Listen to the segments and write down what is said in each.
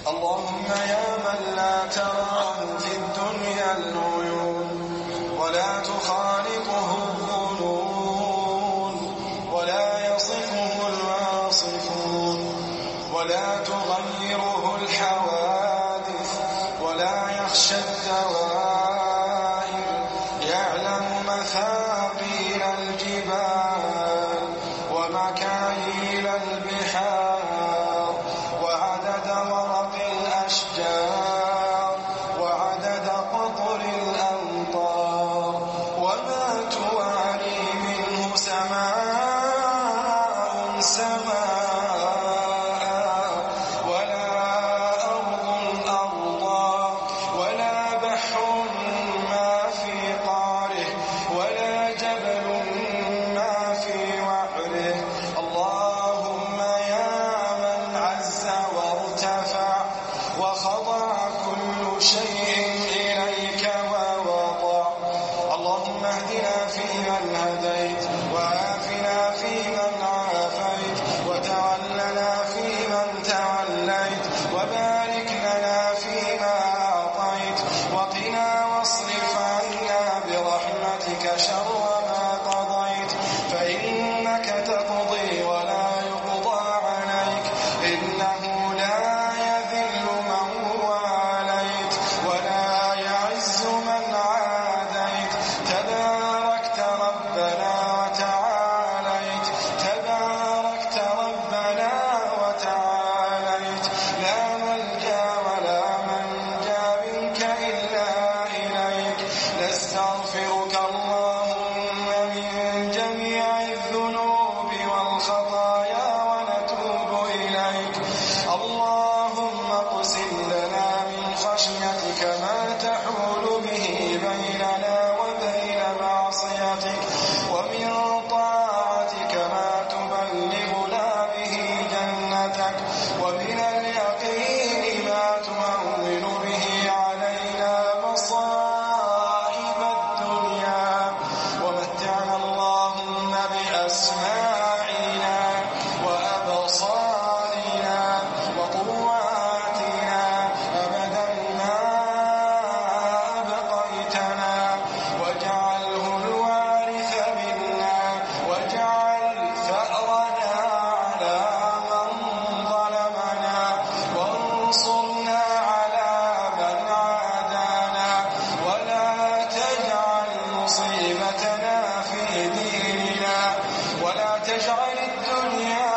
اللهم يا من لا تراه في الدنيا العيون ولا تخالطه الظنون ولا يصفه الواصفون ولا تغيره الحوادث ولا يخشى الدوائر، يعلم مثاقيل الجبال ومكاييل البحار وعدد ورق الأشجار وعدد قطر الأمطار وما تواري منه سماء سماء ولا أرض أرضا ولا بحر ما في قاره ولا جبل ما في وعره. اللهم يا من عز وارتفع وخضع كل شيء إليك ووضع، اللهم اهدنا فيمن هديت وعافنا فيمن عافيت وتولنا فيمن توليت وبارك لنا فيما أعطيت وقنا واصرف عنا برحمتك شر ما قضيت، فإنك تقضي ولا يقضى عليك، إنه لا يذل من واليت ولا يعز من عاديت، تباركت ربنا وتعاليت، تباركت ربنا وتعاليت، لا ملجأ ولا منجا منك إلا إليك، نستغفرك اللهم من جميع الذنوب والخطايا ونتوب إليك. اللهم اقسم لنا من خشيتك ما تحول به بيننا وبين معصيتك، ومن طاعتك ما تبلغنا به جنتك، ومن اليقين ما تهون به علينا مصائب الدنيا، ومتعنا اللهم بأسماعنا وأبصارنا وقواتنا أبدا ما أبقيتنا، واجعله الوارث منا، واجعل ثأرنا على من ظلمنا، وانصرنا على من عادانا، ولا تجعل مصيبتنا في ديننا، ولا تجعل الدنيا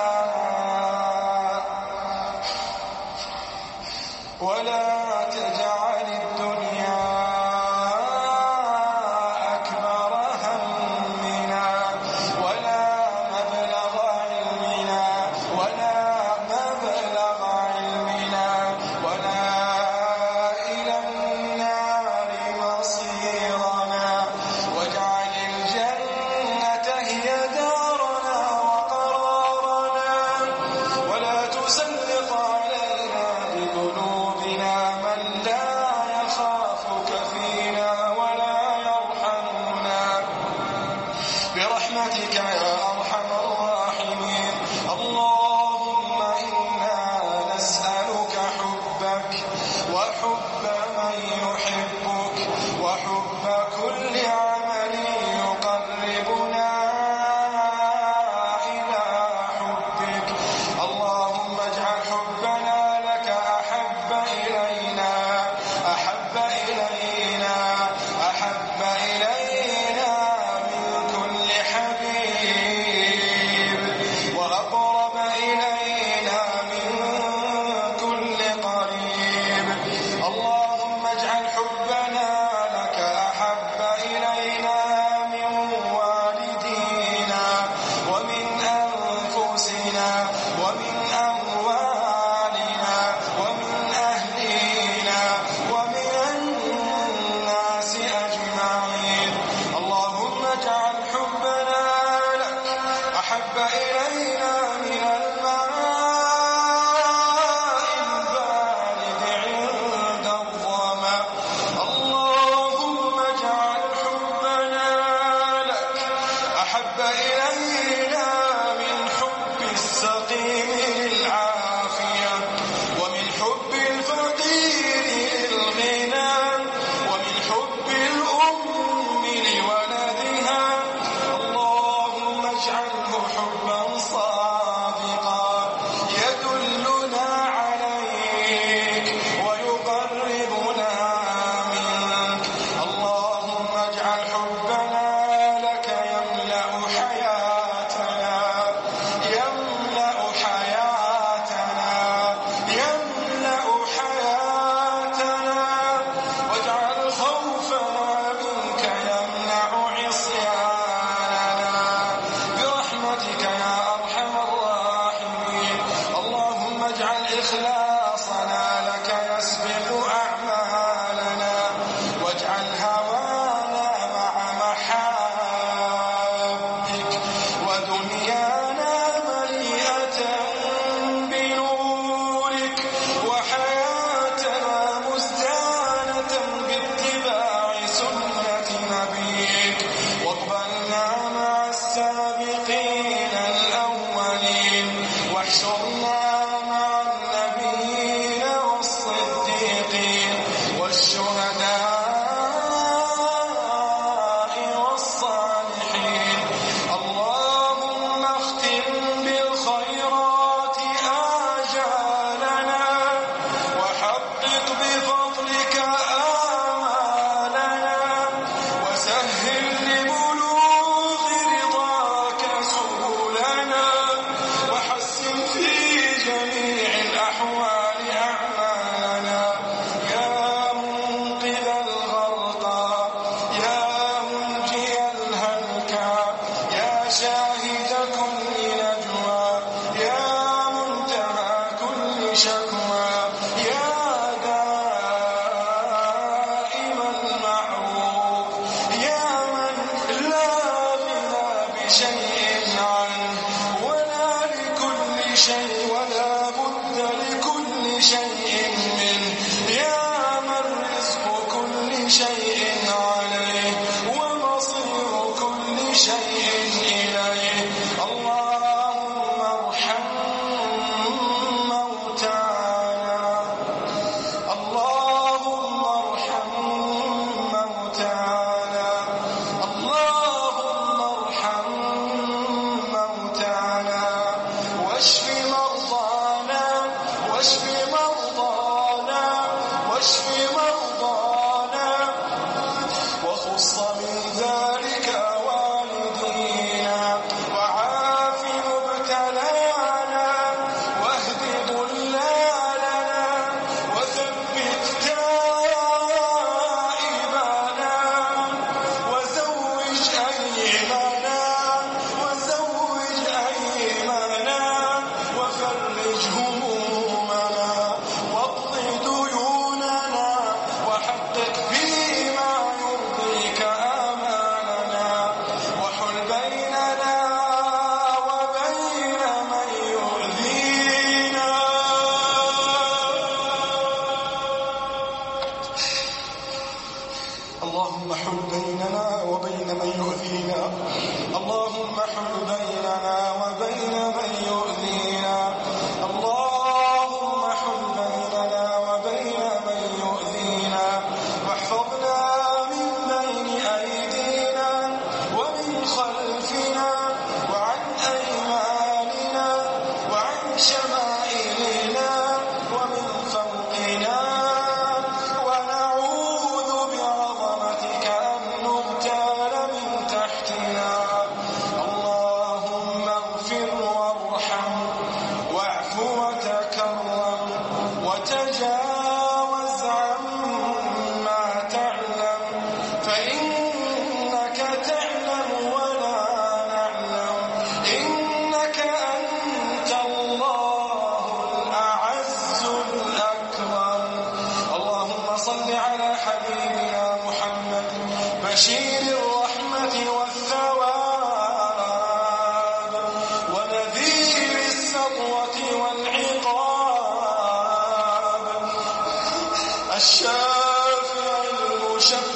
أكبر همنا ولا مبلغ علمنا ولا مبلغ علمنا ولا إلى النار مصيرنا، واجعل الجنة هي دارنا وقرارنا، ولا تسلط علينا بذنوبنا من لا يخافك فينا ولا يرحمنا، برحمتك يا أرحم الراحمين. اللهم إنا نسألك حبك وحب من يحبك وحب كل عمل يقربنا إلى حبك. اللهم اجعل حبنا لك أحب إلينا من كل حبيب، وأقرب إلينا من كل قريب. اللهم اجعل حبنا لك وحياتنا مزدانة باتباع سنة نبيك، واقبلنا مع السابقين الأولين، واحشرنا مع النبيين والصديقين والشهداء والصالحين. اللهم اختم بالخيرات آجالنا، وحقق بفضلك آمالنا، وسهل لبلوغ رضاك سبلنا، وحسن في جميع الأحوال أعمالنا. يا منقذ الغرقى، يا منجي الهلكى، يا شاهد كل نجوى، يا منتهى كل شكوى، يا دائم المعروف، يا من لا غنى بشيء عنه ولا لكل شيء ولا بد لكل شيء منه، يا من رزق كل شيء عليه ومصير كل شيء إليه. اللهم ارحم موتانا، اللهم ارحم موتانا، اللهم ارحم موتانا، واشف مرضانا، واشف مرضانا، واشف مرضانا، وخص من ذلك والدينا، وعاف مبتلانا، واهد ضلالنا، وثبت تائبانا، وزوج أيمانا، وزوج أيمانا، وفرج همومنا، واقض ديوننا، وحقق فيما يرضيك آمالنا، وحل بيننا وبين من يؤذينا. اللهم حل بيننا وبين من يؤذينا، اللهم حل بيننا وبين من يؤذينا، اللهم حل بيننا وبين من يؤذينا، واحفظنا من بين أيدينا ومن خلفنا وعن أيماننا وعن شمائلنا ومن فوقنا، ونعوذ بعظمتك أن نغتال من تحتنا. اللهم اغفر وارحم، واعف وتكرم، وتجاوز عما تعلم، فإنك تعلم ولا نعلم، إنك أنت الله الأعز الأكرم. اللهم صل على حبيبنا محمد بشير الرحمة والثواب، ونذير السطوة والعقاب، الشافع المشفع